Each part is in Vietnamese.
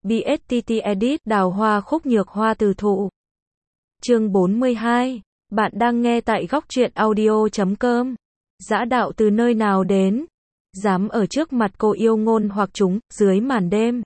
BSTT Edit Đào hoa khúc nhược hoa từ thụ. Chương 42. Bạn đang nghe tại góc truyện audio.com. Dã đạo từ nơi nào đến? Dám ở trước mặt cô yêu ngôn hoặc chúng, dưới màn đêm.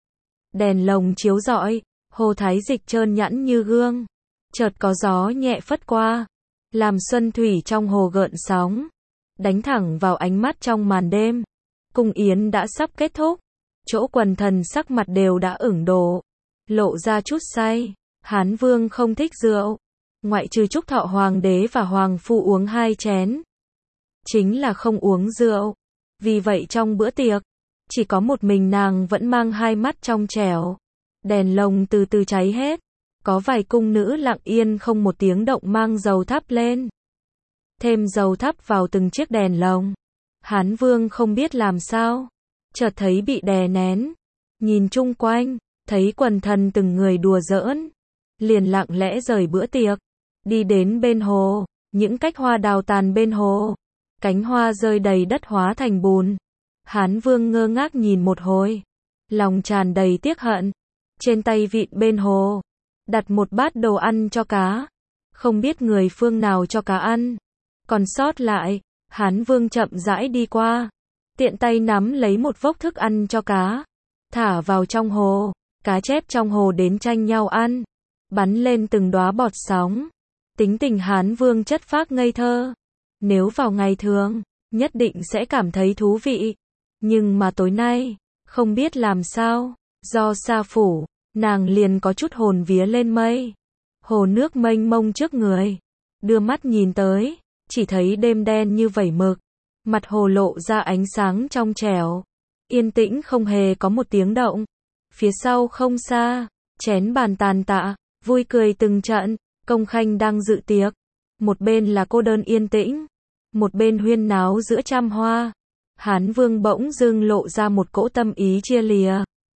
Đèn lồng chiếu rọi, hồ thái dịch trơn nhẵn như gương. Chợt có gió nhẹ phất qua, làm xuân thủy trong hồ gợn sóng, đánh thẳng vào ánh mắt trong màn đêm. Cung yến đã sắp kết thúc, chỗ quần thần sắc mặt đều đã ửng đổ, lộ ra chút say. Hán Vương không thích rượu, ngoại trừ chúc thọ hoàng đế và hoàng phu uống 2 chén, chính là không uống rượu. Vì vậy trong bữa tiệc, chỉ có một mình nàng vẫn mang hai mắt trong trẻo. Đèn lồng từ từ cháy hết, có vài cung nữ lặng yên không một tiếng động mang dầu thắp lên, thêm dầu thắp vào từng chiếc đèn lồng. Hán Vương không biết làm sao, chợt thấy bị đè nén, nhìn chung quanh, thấy quần thần từng người đùa giỡn, liền lặng lẽ rời bữa tiệc, đi đến bên hồ. Những cánh hoa đào tàn bên hồ, cánh hoa rơi đầy đất hóa thành bùn. Hán Vương ngơ ngác nhìn một hồi, lòng tràn đầy tiếc hận. Trên tay vịn bên hồ, đặt một bát đồ ăn cho cá, không biết người phương nào cho cá ăn, còn sót lại. Hán Vương chậm rãi đi qua, tiện tay nắm lấy một vốc thức ăn cho cá, thả vào trong hồ. Cá chép trong hồ đến tranh nhau ăn, bắn lên từng đóa bọt sóng. Tính tình Hán Vương chất phác ngây thơ, nếu vào ngày thường, nhất định sẽ cảm thấy thú vị. Nhưng mà tối nay, không biết làm sao, do sa phủ, nàng liền có chút hồn vía lên mây. Hồ nước mênh mông trước người, đưa mắt nhìn tới, chỉ thấy đêm đen như vẩy mực, mặt hồ lộ ra ánh sáng trong trẻo, yên tĩnh không hề có một tiếng động. Phía sau không xa, chén bàn tàn tạ, vui cười từng trận. Công khanh đang dự tiệc, một bên là cô đơn yên tĩnh, một bên huyên náo giữa trăm hoa. Hán Vương bỗng dưng lộ ra một cỗ tâm ý chia lìa.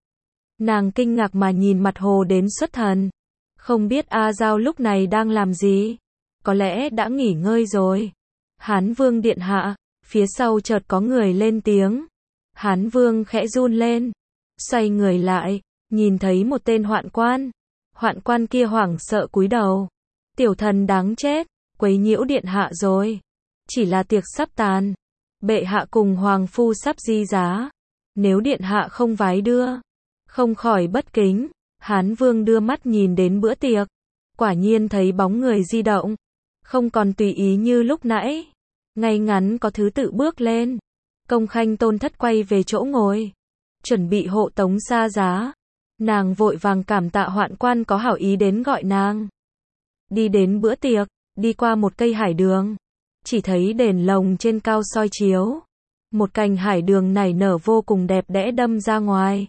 Nàng kinh ngạc mà nhìn mặt hồ đến xuất thần, không biết A Giao lúc này đang làm gì, có lẽ đã nghỉ ngơi rồi. Hán Vương điện hạ, phía sau chợt có người lên tiếng. Hán Vương khẽ run lên, xoay người lại, nhìn thấy một tên hoạn quan. Hoạn quan kia hoảng sợ cúi đầu. Tiểu thần đáng chết, quấy nhiễu điện hạ rồi. Chỉ là tiệc sắp tàn, bệ hạ cùng hoàng phu sắp di giá, nếu điện hạ không vái đưa, không khỏi bất kính. Hán Vương đưa mắt nhìn đến bữa tiệc, quả nhiên thấy bóng người di động, không còn tùy ý như lúc nãy, ngay ngắn có thứ tự bước lên. Công khanh tôn thất quay về chỗ ngồi, chuẩn bị hộ tống xa giá. Nàng vội vàng cảm tạ hoạn quan có hảo ý đến gọi nàng. Đi đến bữa tiệc, đi qua một cây hải đường, chỉ thấy đèn lồng trên cao soi chiếu, một cành hải đường nảy nở vô cùng đẹp đẽ đâm ra ngoài.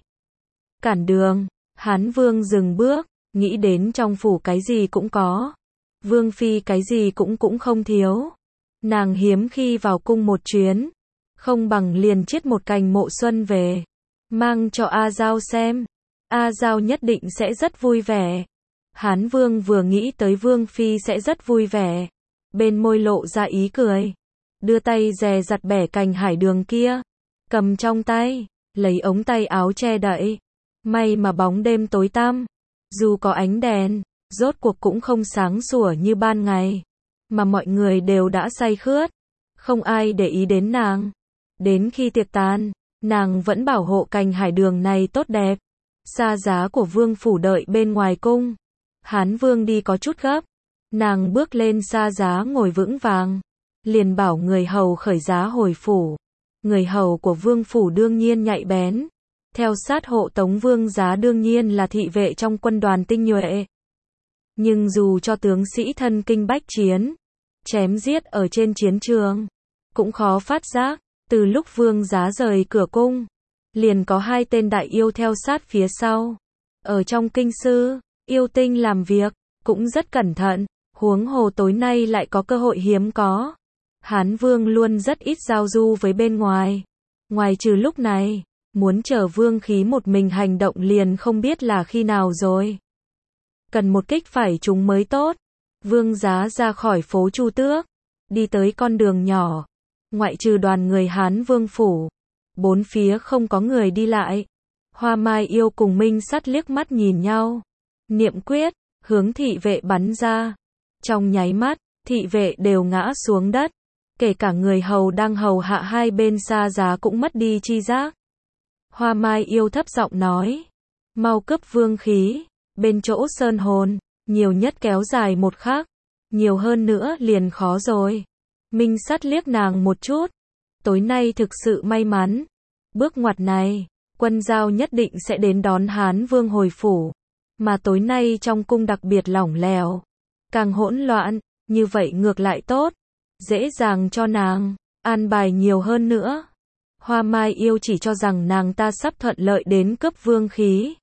Cản đường, Hán Vương dừng bước, nghĩ đến trong phủ cái gì cũng có, Vương phi cái gì cũng không thiếu. Nàng hiếm khi vào cung một chuyến, không bằng liền chiết một cành mộ xuân về, mang cho A Giao xem. A Giao nhất định sẽ rất vui vẻ. Hán Vương vừa nghĩ tới Vương phi sẽ rất vui vẻ, bên môi lộ ra ý cười, đưa tay dè dặt bẻ cành hải đường kia, cầm trong tay, lấy ống tay áo che đậy. May mà bóng đêm tối tăm, dù có ánh đèn, rốt cuộc cũng không sáng sủa như ban ngày, mà mọi người đều đã say khướt, không ai để ý đến nàng. Đến khi tiệc tàn, nàng vẫn bảo hộ cành hải đường này tốt đẹp. Xa giá của vương phủ đợi bên ngoài cung. Hán Vương đi có chút gấp, nàng bước lên xa giá ngồi vững vàng, liền bảo người hầu khởi giá hồi phủ. Người hầu của vương phủ đương nhiên nhạy bén, theo sát hộ tống vương giá đương nhiên là thị vệ trong quân đoàn tinh nhuệ. Nhưng dù cho tướng sĩ thân kinh bách chiến, chém giết ở trên chiến trường, cũng khó phát giác. Từ lúc vương giá rời cửa cung, liền có 2 tên đại yêu theo sát phía sau. Ở trong kinh sư, yêu tinh làm việc, cũng rất cẩn thận, huống hồ tối nay lại có cơ hội hiếm có. Hán Vương luôn rất ít giao du với bên ngoài. Ngoài trừ lúc này, muốn chờ vương khí một mình hành động liền không biết là khi nào rồi. Cần một kích phải trúng mới tốt. Vương giá ra khỏi phố Chu Tước, đi tới con đường nhỏ. Ngoại trừ đoàn người Hán Vương phủ, bốn phía không có người đi lại. Hoa Mai Yêu cùng Minh Sắt liếc mắt nhìn nhau. Niệm quyết, hướng thị vệ bắn ra. Trong nháy mắt, thị vệ đều ngã xuống đất. Kể cả người hầu đang hầu hạ hai bên Sa Giá cũng mất đi chi giác. Hoa Mai Yêu thấp giọng nói. Mau cấp vương khí. Bên chỗ sơn hồn, nhiều nhất kéo dài một khắc. Nhiều hơn nữa liền khó rồi. Minh Sắt liếc nàng một chút. Tối nay thực sự may mắn. Bước ngoặt này, Quân Giao nhất định sẽ đến đón Hán Vương hồi phủ. Mà tối nay trong cung đặc biệt lỏng lẻo. Càng hỗn loạn, như vậy ngược lại tốt. Dễ dàng cho nàng, an bài nhiều hơn nữa. Hoa Mai Yêu chỉ cho rằng nàng ta sắp thuận lợi đến cướp vương khí.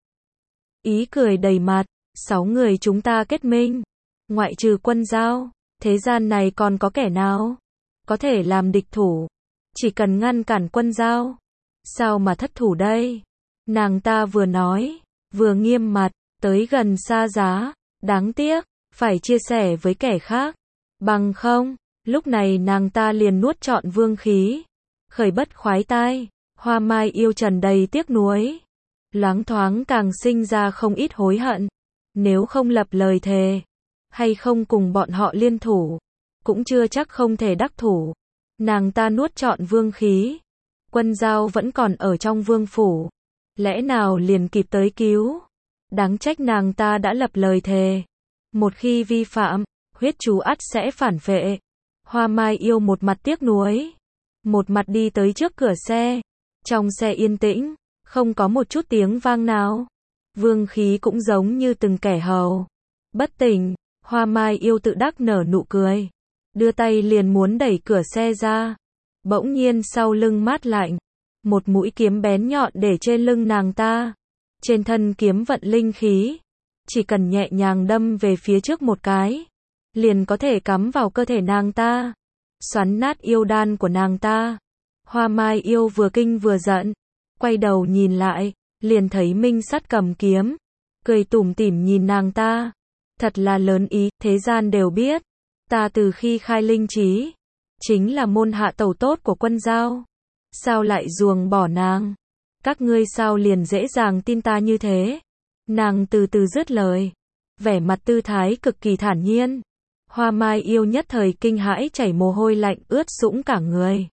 Ý cười đầy mặt, 6 người chúng ta kết minh. Ngoại trừ Quân Giao, thế gian này còn có kẻ nào có thể làm địch thủ. Chỉ cần ngăn cản Quân Giao. Sao mà thất thủ đây? Nàng ta vừa nói, vừa nghiêm mặt, tới gần Sa Giá. Đáng tiếc, phải chia sẻ với kẻ khác. Bằng không, lúc này nàng ta liền nuốt trọn vương khí. Khởi bất khoái tai, Hoa Mai Yêu tràn đầy tiếc nuối. Loáng thoáng càng sinh ra không ít hối hận. Nếu không lập lời thề, hay không cùng bọn họ liên thủ, cũng chưa chắc không thể đắc thủ. Nàng ta nuốt trọn vương khí. Quân Giao vẫn còn ở trong vương phủ. Lẽ nào liền kịp tới cứu? Đáng trách nàng ta đã lập lời thề. Một khi vi phạm, huyết chú ắt sẽ phản vệ. Hoa Mai Yêu một mặt tiếc nuối, một mặt đi tới trước cửa xe. Trong xe yên tĩnh, không có một chút tiếng vang nào. Vương khí cũng giống như từng kẻ hầu. Bất tỉnh, Hoa Mai Yêu tự đắc nở nụ cười. Đưa tay liền muốn đẩy cửa xe ra. Bỗng nhiên sau lưng mát lạnh. Một mũi kiếm bén nhọn để trên lưng nàng ta. Trên thân kiếm vận linh khí. Chỉ cần nhẹ nhàng đâm về phía trước một cái, liền có thể cắm vào cơ thể nàng ta, xoắn nát yêu đan của nàng ta. Hoa Mai Yêu vừa kinh vừa giận, quay đầu nhìn lại, liền thấy Minh Sắt cầm kiếm, cười tủm tỉm nhìn nàng ta. Thật là lớn ý, thế gian đều biết, ta từ khi khai linh trí, chính là môn hạ tẩu tốt của Quân Giao. Sao lại ruồng bỏ nàng? Các ngươi sao liền dễ dàng tin ta như thế? Nàng từ từ dứt lời, vẻ mặt tư thái cực kỳ thản nhiên. Hoa Mai Yêu nhất thời kinh hãi chảy mồ hôi lạnh ướt sũng cả người.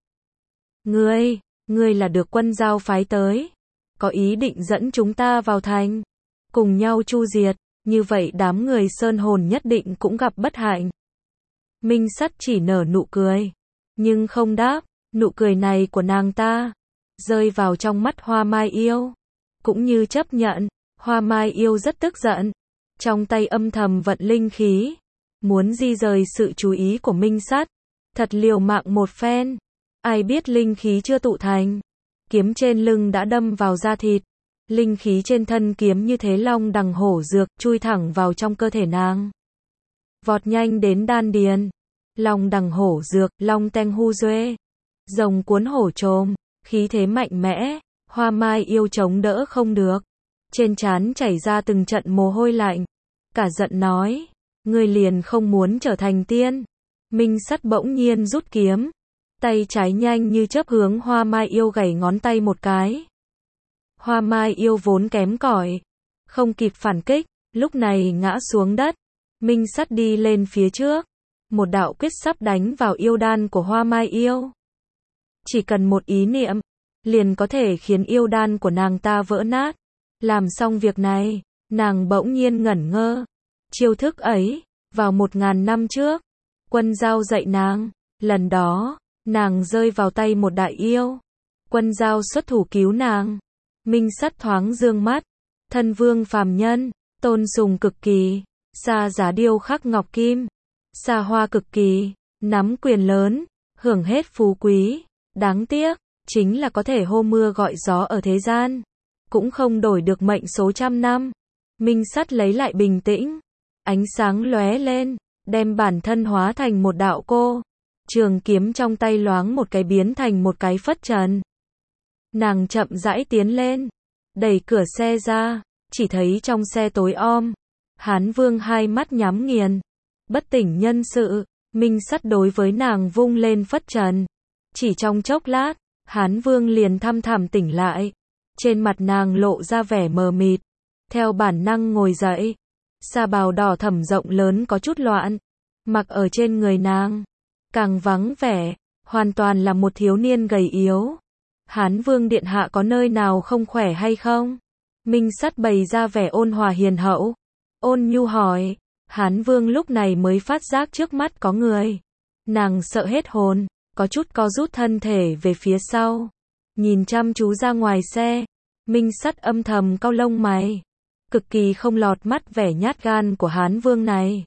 Ngươi là được Quân Giao phái tới, có ý định dẫn chúng ta vào thành, cùng nhau chu diệt, như vậy đám người sơn hồn nhất định cũng gặp bất hạnh. Minh Sắt chỉ nở nụ cười, nhưng không đáp. Nụ cười này của nàng ta rơi vào trong mắt Hoa Mai Yêu, cũng như chấp nhận. Hoa Mai Yêu rất tức giận, trong tay âm thầm vận linh khí, muốn di rời sự chú ý của Minh Sắt. Thật liều mạng một phen, ai biết linh khí chưa tụ thành, kiếm trên lưng đã đâm vào da thịt. Linh khí trên thân kiếm như thế long đằng hổ dược, chui thẳng vào trong cơ thể nàng, vọt nhanh đến đan điền. Long đằng hổ dược, long teng hu duê, rồng cuốn hổ trồm, khí thế mạnh mẽ. Hoa Mai Yêu chống đỡ không được, trên trán chảy ra từng trận mồ hôi lạnh, cả giận nói, ngươi liền không muốn trở thành tiên. Minh Sắt bỗng nhiên rút kiếm, tay trái nhanh như chớp hướng Hoa Mai Yêu gảy ngón tay một cái. Hoa Mai Yêu vốn kém cỏi, không kịp phản kích, lúc này ngã xuống đất. Minh Sắt đi lên phía trước, một đạo quyết sắp đánh vào yêu đan của Hoa Mai Yêu. Chỉ cần một ý niệm, liền có thể khiến yêu đan của nàng ta vỡ nát. Làm xong việc này, nàng bỗng nhiên ngẩn ngơ. Chiêu thức ấy, vào 1000 năm trước, Quân Giao dạy nàng. Lần đó, nàng rơi vào tay một đại yêu. Quân Giao xuất thủ cứu nàng. Minh Sắt thoáng dương mắt. Thân vương phàm nhân, tôn sùng cực kỳ, Sa Giá điêu khắc ngọc kim, xa hoa cực kỳ, nắm quyền lớn, hưởng hết phú quý. Đáng tiếc, chính là có thể hô mưa gọi gió ở thế gian, cũng không đổi được mệnh số trăm năm. Minh Sắt lấy lại bình tĩnh, ánh sáng lóe lên, đem bản thân hóa thành một đạo cô. Trường kiếm trong tay loáng một cái biến thành một cái phất trần. Nàng chậm rãi tiến lên, đẩy cửa xe ra, chỉ thấy trong xe tối om. Hán Vương hai mắt nhắm nghiền, bất tỉnh nhân sự. Minh Sắt đối với nàng vung lên phất trần. Chỉ trong chốc lát, Hán Vương liền thăm thẳm tỉnh lại. Trên mặt nàng lộ ra vẻ mờ mịt, theo bản năng ngồi dậy. Sa bào đỏ thẫm rộng lớn có chút loạn, mặc ở trên người nàng, càng vắng vẻ, hoàn toàn là một thiếu niên gầy yếu. Hán Vương điện hạ có nơi nào không khỏe hay không? Minh Sắt bày ra vẻ ôn hòa hiền hậu, ôn nhu hỏi. Hán Vương lúc này mới phát giác trước mắt có người. Nàng sợ hết hồn, có chút co rút thân thể về phía sau, nhìn chăm chú ra ngoài xe. Minh Sắt âm thầm cau lông mày, cực kỳ không lọt mắt vẻ nhát gan của Hán Vương này.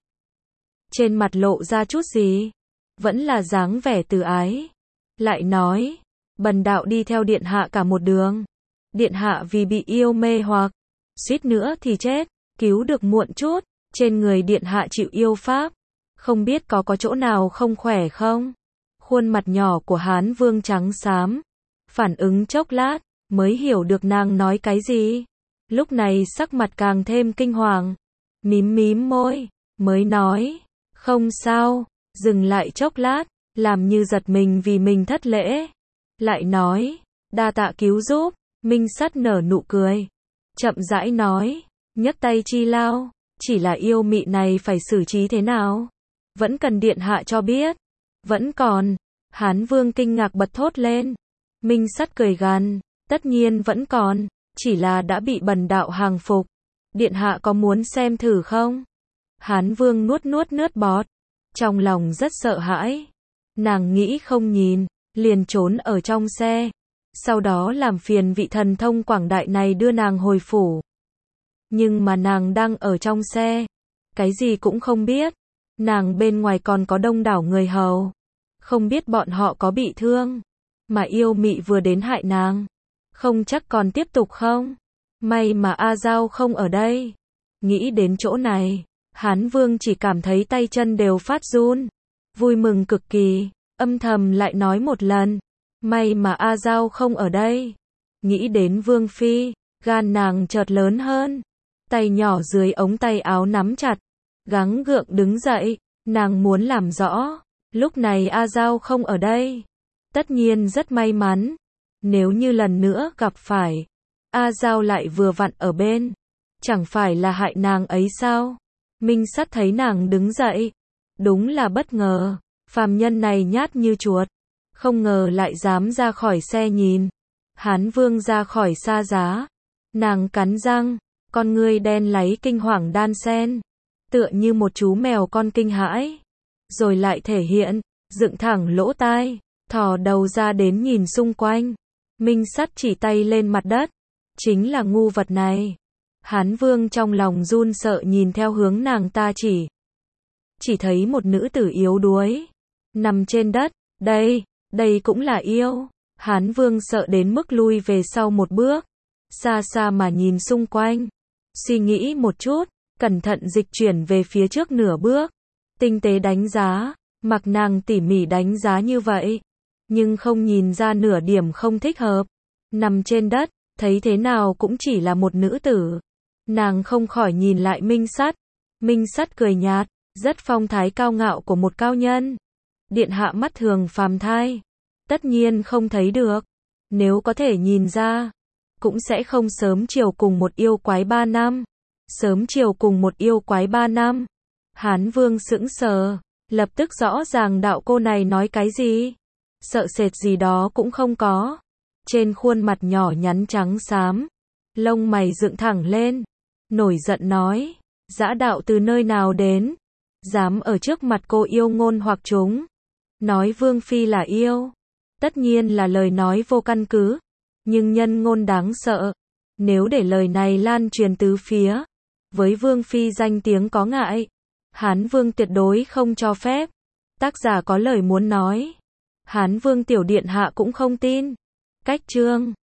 Trên mặt lộ ra chút gì, vẫn là dáng vẻ từ ái. Lại nói, bần đạo đi theo điện hạ cả một đường. Điện hạ vì bị yêu mê hoặc, suýt nữa thì chết, cứu được muộn chút. Trên người điện hạ chịu yêu pháp, không biết có chỗ nào không khỏe không? Khuôn mặt nhỏ của Hán Vương trắng xám, phản ứng chốc lát, mới hiểu được nàng nói cái gì. Lúc này sắc mặt càng thêm kinh hoàng, mím mím môi, mới nói, không sao. Dừng lại chốc lát, làm như giật mình vì mình thất lễ. Lại nói, đa tạ cứu giúp. Minh Sắt nở nụ cười, chậm rãi nói, nhấc tay chi lao, chỉ là yêu mị này phải xử trí thế nào? Vẫn cần điện hạ cho biết. Vẫn còn. Hán Vương kinh ngạc bật thốt lên. Minh Sắt cười gằn, tất nhiên vẫn còn, chỉ là đã bị bần đạo hàng phục. Điện hạ có muốn xem thử không? Hán Vương nuốt nước bọt, trong lòng rất sợ hãi. Nàng nghĩ không nhìn, liền trốn ở trong xe. Sau đó làm phiền vị thần thông quảng đại này đưa nàng hồi phủ. Nhưng mà nàng đang ở trong xe, cái gì cũng không biết. Nàng bên ngoài còn có đông đảo người hầu, không biết bọn họ có bị thương, mà yêu mị vừa đến hại nàng, không chắc còn tiếp tục không. May mà A Giao không ở đây. Nghĩ đến chỗ này, Hán Vương chỉ cảm thấy tay chân đều phát run, vui mừng cực kỳ, âm thầm lại nói một lần, may mà A Giao không ở đây. Nghĩ đến Vương Phi, gan nàng chợt lớn hơn, tay nhỏ dưới ống tay áo nắm chặt, gắng gượng đứng dậy. Nàng muốn làm rõ, lúc này A Giao không ở đây, tất nhiên rất may mắn. Nếu như lần nữa gặp phải, A Giao lại vừa vặn ở bên, chẳng phải là hại nàng ấy sao? Minh Sắt thấy nàng đứng dậy, đúng là bất ngờ, phàm nhân này nhát như chuột, không ngờ lại dám ra khỏi xe nhìn. Hán Vương ra khỏi xa giá, nàng cắn răng, con ngươi đen láy kinh hoàng đan xen, tựa như một chú mèo con kinh hãi, rồi lại thể hiện, dựng thẳng lỗ tai, thò đầu ra đến nhìn xung quanh. Minh Sắt chỉ tay lên mặt đất, chính là ngu vật này. Hán Vương trong lòng run sợ nhìn theo hướng nàng ta chỉ thấy một nữ tử yếu đuối, nằm trên đất. Đây cũng là yêu. Hán Vương sợ đến mức lui về sau một bước, xa xa mà nhìn xung quanh, suy nghĩ một chút, cẩn thận dịch chuyển về phía trước nửa bước, tinh tế đánh giá. Mặc nàng tỉ mỉ đánh giá như vậy, nhưng không nhìn ra nửa điểm không thích hợp. Nằm trên đất, thấy thế nào cũng chỉ là một nữ tử. Nàng không khỏi nhìn lại Minh Sắt. Minh Sắt cười nhạt, rất phong thái cao ngạo của một cao nhân. Điện hạ mắt thường phàm thai, tất nhiên không thấy được. Nếu có thể nhìn ra, cũng sẽ không sớm chiều cùng một yêu quái 3 năm. Sớm chiều cùng một yêu quái 3 năm. Hán Vương sững sờ, lập tức rõ ràng đạo cô này nói cái gì. Sợ sệt gì đó cũng không có. Trên khuôn mặt nhỏ nhắn trắng xám, lông mày dựng thẳng lên, nổi giận nói, dã đạo từ nơi nào đến, dám ở trước mặt cô yêu ngôn hoặc chúng, nói Vương Phi là yêu. Tất nhiên là lời nói vô căn cứ, nhưng nhân ngôn đáng sợ. Nếu để lời này lan truyền tứ phía, với Vương Phi danh tiếng có ngại, Hán Vương tuyệt đối không cho phép. Tác giả có lời muốn nói, Hán Vương tiểu điện hạ cũng không tin. Cách chương